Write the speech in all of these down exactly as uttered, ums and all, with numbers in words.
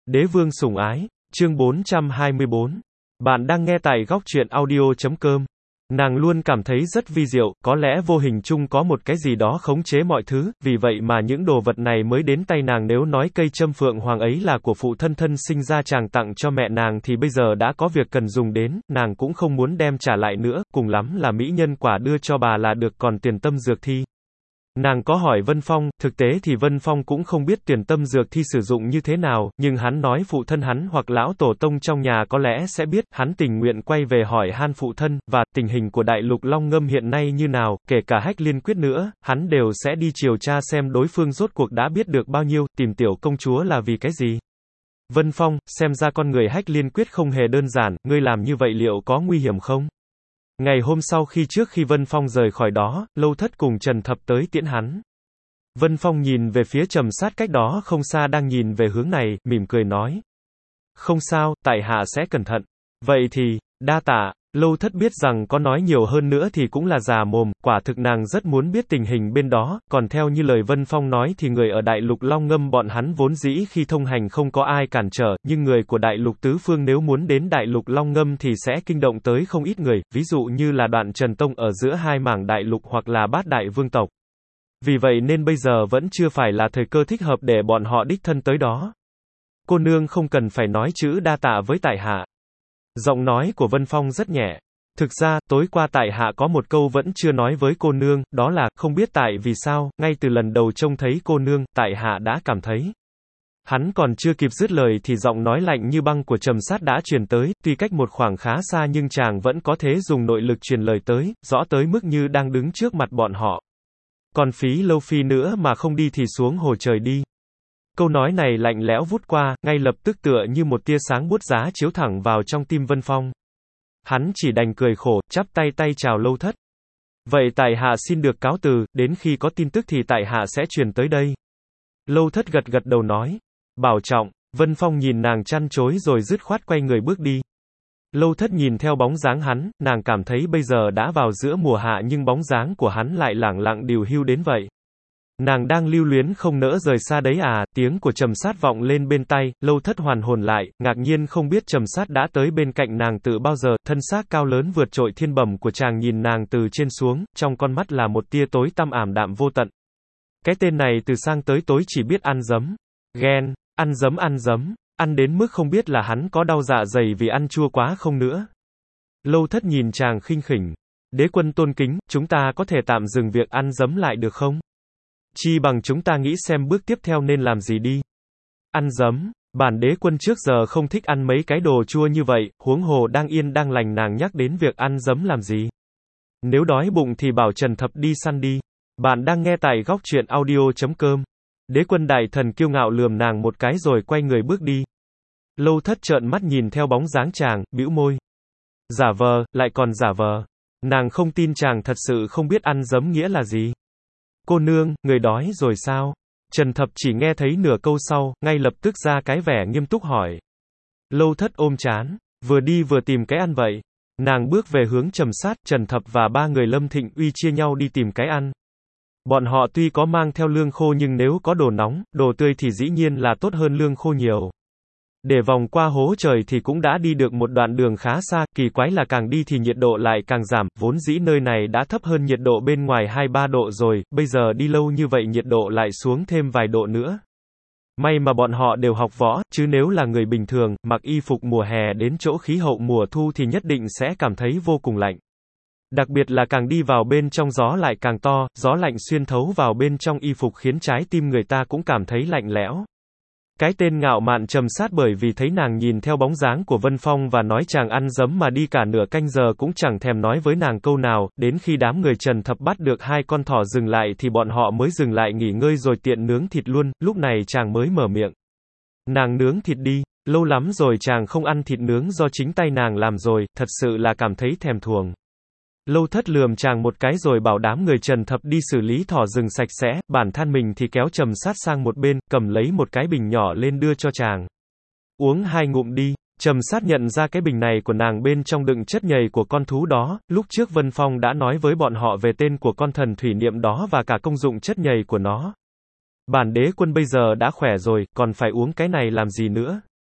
Đế vương sủng ái, chương bốn trăm hai mươi bốn. Bạn đang nghe tại góc truyện audio chấm com. Nàng luôn cảm thấy rất vi diệu, có lẽ vô hình chung có một cái gì đó khống chế mọi thứ, vì vậy mà những đồ vật này mới đến tay nàng. Nếu nói cây châm phượng hoàng ấy là của phụ thân thân sinh ra chàng tặng cho mẹ nàng thì bây giờ đã có việc cần dùng đến, nàng cũng không muốn đem trả lại nữa, cùng lắm là mỹ nhân quả đưa cho bà là được, còn tiền tâm dược thi. Nàng có hỏi Vân Phong, thực tế thì Vân Phong cũng không biết tuyển tâm dược thi sử dụng như thế nào, nhưng hắn nói phụ thân hắn hoặc lão tổ tông trong nhà có lẽ sẽ biết, hắn tình nguyện quay về hỏi han phụ thân, và tình hình của đại lục Long Ngâm hiện nay như nào, kể cả Hách Liên Quyết nữa, hắn đều sẽ đi điều tra xem đối phương rốt cuộc đã biết được bao nhiêu, tìm tiểu công chúa là vì cái gì. Vân Phong, xem ra con người Hách Liên Quyết không hề đơn giản, ngươi làm như vậy liệu có nguy hiểm không? Ngày hôm sau khi trước khi Vân Phong rời khỏi đó, Lâu Thất cùng Trần Thập tới tiễn hắn. Vân Phong nhìn về phía Trầm Sát cách đó không xa đang nhìn về hướng này, mỉm cười nói. Không sao, tại hạ sẽ cẩn thận. Vậy thì, đa tạ. Lâu Thất biết rằng có nói nhiều hơn nữa thì cũng là già mồm, quả thực nàng rất muốn biết tình hình bên đó, còn theo như lời Vân Phong nói thì người ở đại lục Long Ngâm bọn hắn vốn dĩ khi thông hành không có ai cản trở, nhưng người của đại lục tứ phương nếu muốn đến đại lục Long Ngâm thì sẽ kinh động tới không ít người, ví dụ như là Đoạn Trần Tông ở giữa hai mảng đại lục hoặc là Bát Đại Vương tộc. Vì vậy nên bây giờ vẫn chưa phải là thời cơ thích hợp để bọn họ đích thân tới đó. Cô nương không cần phải nói chữ đa tạ với tại hạ. Giọng nói của Vân Phong rất nhẹ. Thực ra, tối qua tại hạ có một câu vẫn chưa nói với cô nương, đó là, không biết tại vì sao, ngay từ lần đầu trông thấy cô nương, tại hạ đã cảm thấy. Hắn còn chưa kịp dứt lời thì giọng nói lạnh như băng của Trầm Sát đã truyền tới, tuy cách một khoảng khá xa nhưng chàng vẫn có thể dùng nội lực truyền lời tới, rõ tới mức như đang đứng trước mặt bọn họ. Còn phí lâu phi nữa mà không đi thì xuống hồ trời đi. Câu nói này lạnh lẽo vút qua, ngay lập tức tựa như một tia sáng bút giá chiếu thẳng vào trong tim Vân Phong. Hắn chỉ đành cười khổ, chắp tay tay chào Lâu Thất. Vậy tại hạ xin được cáo từ, đến khi có tin tức thì tại hạ sẽ truyền tới đây. Lâu Thất gật gật đầu nói. Bảo trọng. Vân Phong nhìn nàng chăn chối rồi dứt khoát quay người bước đi. Lâu Thất nhìn theo bóng dáng hắn, nàng cảm thấy bây giờ đã vào giữa mùa hạ nhưng bóng dáng của hắn lại lẳng lặng điều hưu đến vậy. Nàng đang lưu luyến không nỡ rời xa đấy à, tiếng của Trầm Sát vọng lên bên tai, Lâu Thất hoàn hồn lại, ngạc nhiên không biết Trầm Sát đã tới bên cạnh nàng từ bao giờ, thân xác cao lớn vượt trội thiên bẩm của chàng nhìn nàng từ trên xuống, trong con mắt là một tia tối tăm ảm đạm vô tận. Cái tên này từ sang tới tối chỉ biết ăn dấm, ghen, ăn dấm ăn dấm, ăn đến mức không biết là hắn có đau dạ dày vì ăn chua quá không nữa. Lâu Thất nhìn chàng khinh khỉnh, đế quân tôn kính, chúng ta có thể tạm dừng việc ăn dấm lại được không? Chi bằng chúng ta nghĩ xem bước tiếp theo nên làm gì đi. Ăn dấm, bản đế quân trước giờ không thích ăn mấy cái đồ chua như vậy, huống hồ đang yên đang lành nàng nhắc đến việc ăn dấm làm gì. Nếu đói bụng thì bảo Trần Thập đi săn đi. Bạn đang nghe tại góc truyện audio chấm com. Đế quân đại thần kiêu ngạo lườm nàng một cái rồi quay người bước đi. Lâu Thất trợn mắt nhìn theo bóng dáng chàng, bĩu môi. Giả vờ, lại còn giả vờ. Nàng không tin chàng thật sự không biết ăn dấm nghĩa là gì. Cô nương, người đói rồi sao? Trần Thập chỉ nghe thấy nửa câu sau, ngay lập tức ra cái vẻ nghiêm túc hỏi. Lâu Thất ôm trán, vừa đi vừa tìm cái ăn vậy. Nàng bước về hướng Trầm Sát, Trần Thập và ba người Lâm Thịnh Uy chia nhau đi tìm cái ăn. Bọn họ tuy có mang theo lương khô nhưng nếu có đồ nóng, đồ tươi thì dĩ nhiên là tốt hơn lương khô nhiều. Để vòng qua hố trời thì cũng đã đi được một đoạn đường khá xa, kỳ quái là càng đi thì nhiệt độ lại càng giảm, vốn dĩ nơi này đã thấp hơn nhiệt độ bên ngoài hai ba độ rồi, bây giờ đi lâu như vậy nhiệt độ lại xuống thêm vài độ nữa. May mà bọn họ đều học võ, chứ nếu là người bình thường, mặc y phục mùa hè đến chỗ khí hậu mùa thu thì nhất định sẽ cảm thấy vô cùng lạnh. Đặc biệt là càng đi vào bên trong gió lại càng to, gió lạnh xuyên thấu vào bên trong y phục khiến trái tim người ta cũng cảm thấy lạnh lẽo. Cái tên ngạo mạn Trầm Sát bởi vì thấy nàng nhìn theo bóng dáng của Vân Phong và nói chàng ăn dấm mà đi cả nửa canh giờ cũng chẳng thèm nói với nàng câu nào, đến khi đám người Trần Thập bắt được hai con thỏ dừng lại thì bọn họ mới dừng lại nghỉ ngơi rồi tiện nướng thịt luôn, lúc này chàng mới mở miệng. Nàng nướng thịt đi, lâu lắm rồi chàng không ăn thịt nướng do chính tay nàng làm rồi, thật sự là cảm thấy thèm thuồng. Lâu Thất lườm chàng một cái rồi bảo đám người Trần Thập đi xử lý thỏ rừng sạch sẽ, bản thân mình thì kéo Trầm Sát sang một bên, cầm lấy một cái bình nhỏ lên đưa cho chàng. Uống hai ngụm đi. Trầm Sát nhận ra cái bình này của nàng bên trong đựng chất nhầy của con thú đó, lúc trước Vân Phong đã nói với bọn họ về tên của con thần thủy niệm đó và cả công dụng chất nhầy của nó. Bản đế quân bây giờ đã khỏe rồi, còn phải uống cái này làm gì nữa?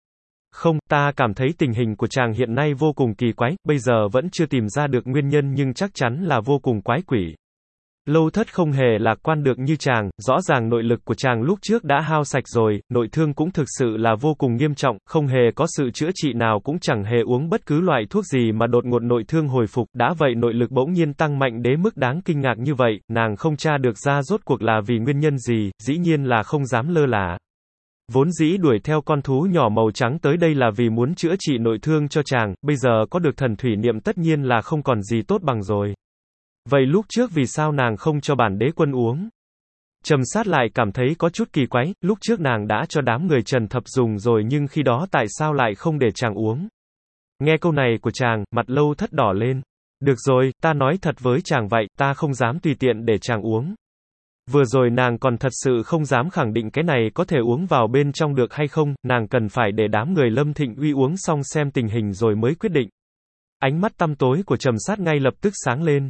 Không, ta cảm thấy tình hình của chàng hiện nay vô cùng kỳ quái, bây giờ vẫn chưa tìm ra được nguyên nhân nhưng chắc chắn là vô cùng quái quỷ. Lâu Thất không hề lạc quan được như chàng, rõ ràng nội lực của chàng lúc trước đã hao sạch rồi, nội thương cũng thực sự là vô cùng nghiêm trọng, không hề có sự chữa trị nào cũng chẳng hề uống bất cứ loại thuốc gì mà đột ngột nội thương hồi phục, đã vậy nội lực bỗng nhiên tăng mạnh đến mức đáng kinh ngạc như vậy, nàng không tra được ra rốt cuộc là vì nguyên nhân gì, dĩ nhiên là không dám lơ là. Vốn dĩ đuổi theo con thú nhỏ màu trắng tới đây là vì muốn chữa trị nội thương cho chàng, bây giờ có được thần thủy niệm tất nhiên là không còn gì tốt bằng rồi. Vậy lúc trước vì sao nàng không cho bản đế quân uống? Trầm Sát lại cảm thấy có chút kỳ quái, lúc trước nàng đã cho đám người Trần Thập dùng rồi nhưng khi đó tại sao lại không để chàng uống? Nghe câu này của chàng, mặt Lâu Thất đỏ lên. Được rồi, ta nói thật với chàng vậy, ta không dám tùy tiện để chàng uống. Vừa rồi nàng còn thật sự không dám khẳng định cái này có thể uống vào bên trong được hay không, nàng cần phải để đám người Lâm Thịnh Uy uống xong xem tình hình rồi mới quyết định. Ánh mắt tăm tối của Trầm Sát ngay lập tức sáng lên.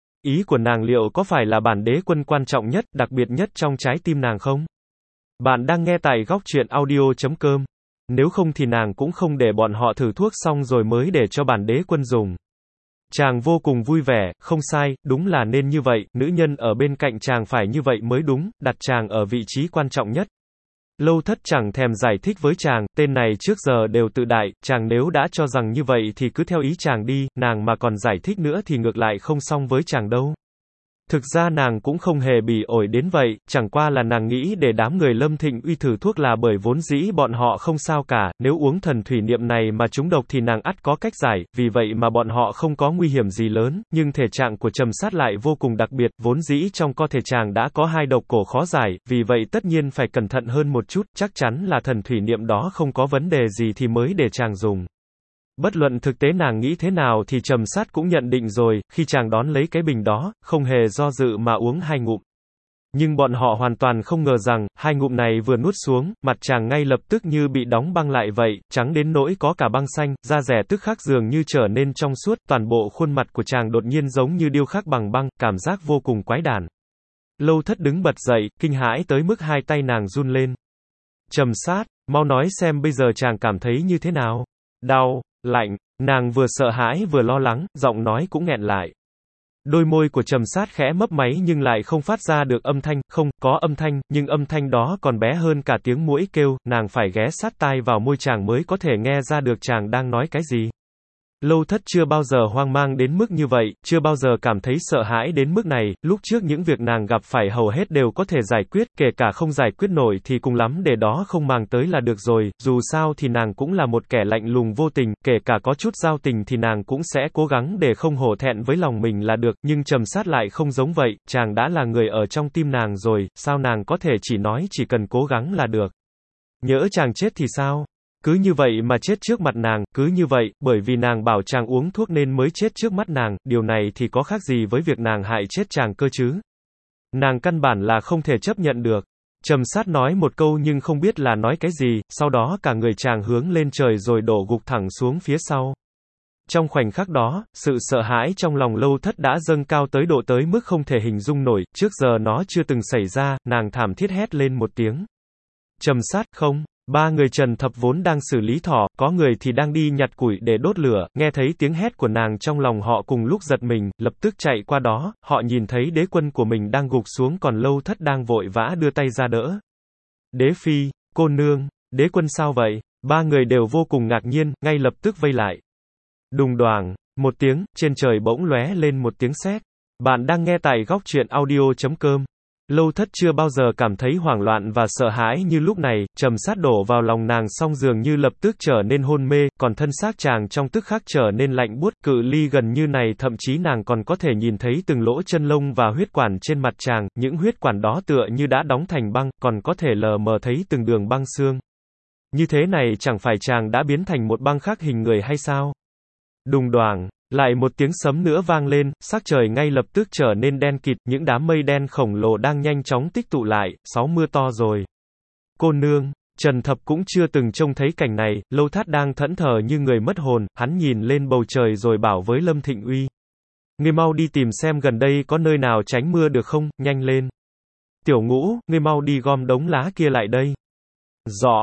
Ý của nàng liệu có phải là bản đế quân quan trọng nhất, đặc biệt nhất trong trái tim nàng không? Bạn đang nghe tại góc truyện audio chấm com. Nếu không thì nàng cũng không để bọn họ thử thuốc xong rồi mới để cho bản đế quân dùng. Chàng vô cùng vui vẻ, không sai, đúng là nên như vậy, nữ nhân ở bên cạnh chàng phải như vậy mới đúng, đặt chàng ở vị trí quan trọng nhất. Lâu Thất chẳng thèm giải thích với chàng, tên này trước giờ đều tự đại, chàng nếu đã cho rằng như vậy thì cứ theo ý chàng đi, nàng mà còn giải thích nữa thì ngược lại không xong với chàng đâu. Thực ra nàng cũng không hề bỉ ổi đến vậy, chẳng qua là nàng nghĩ để đám người Lâm Thịnh Uy thử thuốc là bởi vốn dĩ bọn họ không sao cả, nếu uống thần thủy niệm này mà trúng độc thì nàng ắt có cách giải, vì vậy mà bọn họ không có nguy hiểm gì lớn, nhưng thể trạng của Trầm Sát lại vô cùng đặc biệt, vốn dĩ trong cơ thể chàng đã có hai độc cổ khó giải, vì vậy tất nhiên phải cẩn thận hơn một chút, chắc chắn là thần thủy niệm đó không có vấn đề gì thì mới để chàng dùng. Bất luận thực tế nàng nghĩ thế nào thì Trầm Sát cũng nhận định rồi, khi chàng đón lấy cái bình đó, không hề do dự mà uống hai ngụm. Nhưng bọn họ hoàn toàn không ngờ rằng, hai ngụm này vừa nuốt xuống, mặt chàng ngay lập tức như bị đóng băng lại vậy, trắng đến nỗi có cả băng xanh, da rẻ tức khắc dường như trở nên trong suốt, toàn bộ khuôn mặt của chàng đột nhiên giống như điêu khắc bằng băng, cảm giác vô cùng quái đản. Lâu Thất đứng bật dậy, kinh hãi tới mức hai tay nàng run lên. Trầm Sát, mau nói xem bây giờ chàng cảm thấy như thế nào? Đau, lạnh, nàng vừa sợ hãi vừa lo lắng, giọng nói cũng nghẹn lại. Đôi môi của Trầm Sát khẽ mấp máy nhưng lại không phát ra được âm thanh, không, có âm thanh, nhưng âm thanh đó còn bé hơn cả tiếng muỗi kêu, nàng phải ghé sát tai vào môi chàng mới có thể nghe ra được chàng đang nói cái gì. Lâu Thất chưa bao giờ hoang mang đến mức như vậy, chưa bao giờ cảm thấy sợ hãi đến mức này, lúc trước những việc nàng gặp phải hầu hết đều có thể giải quyết, kể cả không giải quyết nổi thì cùng lắm để đó không màng tới là được rồi, dù sao thì nàng cũng là một kẻ lạnh lùng vô tình, kể cả có chút giao tình thì nàng cũng sẽ cố gắng để không hổ thẹn với lòng mình là được, nhưng Trầm Sát lại không giống vậy, chàng đã là người ở trong tim nàng rồi, sao nàng có thể chỉ nói chỉ cần cố gắng là được. Nhỡ chàng chết thì sao? Cứ như vậy mà chết trước mặt nàng, cứ như vậy, bởi vì nàng bảo chàng uống thuốc nên mới chết trước mắt nàng, điều này thì có khác gì với việc nàng hại chết chàng cơ chứ? Nàng căn bản là không thể chấp nhận được. Trầm Sát nói một câu nhưng không biết là nói cái gì, sau đó cả người chàng hướng lên trời rồi đổ gục thẳng xuống phía sau. Trong khoảnh khắc đó, sự sợ hãi trong lòng Lâu Thất đã dâng cao tới độ tới mức không thể hình dung nổi, trước giờ nó chưa từng xảy ra, nàng thảm thiết hét lên một tiếng. Trầm Sát, không. Ba người Trần Thập vốn đang xử lý thỏ, có người thì đang đi nhặt củi để đốt lửa, nghe thấy tiếng hét của nàng trong lòng họ cùng lúc giật mình, lập tức chạy qua đó, họ nhìn thấy đế quân của mình đang gục xuống còn Lâu Thất đang vội vã đưa tay ra đỡ. Đế phi, cô nương, đế quân sao vậy? Ba người đều vô cùng ngạc nhiên, ngay lập tức vây lại. Đùng đoàng, một tiếng, trên trời bỗng lóe lên một tiếng sét. Bạn đang nghe tại góc truyện audio chấm com. Lâu Thất chưa bao giờ cảm thấy hoảng loạn và sợ hãi như lúc này, Trầm Sát đổ vào lòng nàng xong dường như lập tức trở nên hôn mê, còn thân xác chàng trong tức khắc trở nên lạnh buốt, cự ly gần như này thậm chí nàng còn có thể nhìn thấy từng lỗ chân lông và huyết quản trên mặt chàng, những huyết quản đó tựa như đã đóng thành băng, còn có thể lờ mờ thấy từng đường băng xương. Như thế này chẳng phải chàng đã biến thành một băng khác hình người hay sao? Đùng đoàng. Lại một tiếng sấm nữa vang lên, sắc trời ngay lập tức trở nên đen kịt, những đám mây đen khổng lồ đang nhanh chóng tích tụ lại, sáu mưa to rồi. Cô nương, Trần Thập cũng chưa từng trông thấy cảnh này, Lâu Thát đang thẫn thờ như người mất hồn, hắn nhìn lên bầu trời rồi bảo với Lâm Thịnh Uy. Ngươi mau đi tìm xem gần đây có nơi nào tránh mưa được không, nhanh lên. Tiểu Ngũ, ngươi mau đi gom đống lá kia lại đây. Rõ.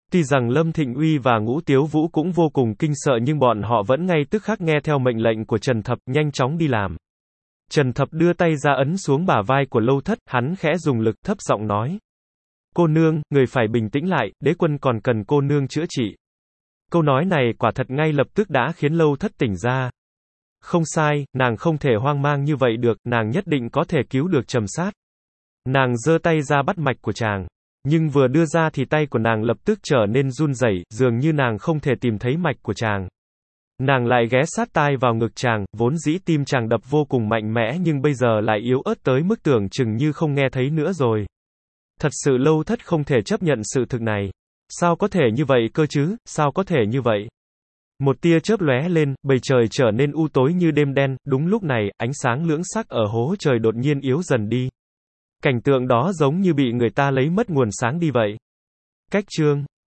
Tuy rằng Lâm Thịnh Uy và Ngũ Tiếu Vũ cũng vô cùng kinh sợ nhưng bọn họ vẫn ngay tức khắc nghe theo mệnh lệnh của Trần Thập, nhanh chóng đi làm. Trần Thập đưa tay ra ấn xuống bả vai của Lâu Thất, hắn khẽ dùng lực, thấp giọng nói. Cô nương, người phải bình tĩnh lại, đế quân còn cần cô nương chữa trị. Câu nói này quả thật ngay lập tức đã khiến Lâu Thất tỉnh ra. Không sai, nàng không thể hoang mang như vậy được, nàng nhất định có thể cứu được Trầm Sát. Nàng giơ tay ra bắt mạch của chàng. Nhưng vừa đưa ra thì tay của nàng lập tức trở nên run rẩy, dường như nàng không thể tìm thấy mạch của chàng. Nàng lại ghé sát tai vào ngực chàng, vốn dĩ tim chàng đập vô cùng mạnh mẽ nhưng bây giờ lại yếu ớt tới mức tưởng chừng như không nghe thấy nữa rồi. Thật sự Lâu Thất không thể chấp nhận sự thực này. Sao có thể như vậy cơ chứ, sao có thể như vậy? Một tia chớp lóe lên, bầu trời trở nên u tối như đêm đen, đúng lúc này, ánh sáng lưỡng sắc ở hố trời đột nhiên yếu dần đi. Cảnh tượng đó giống như bị người ta lấy mất nguồn sáng đi vậy. Cách chương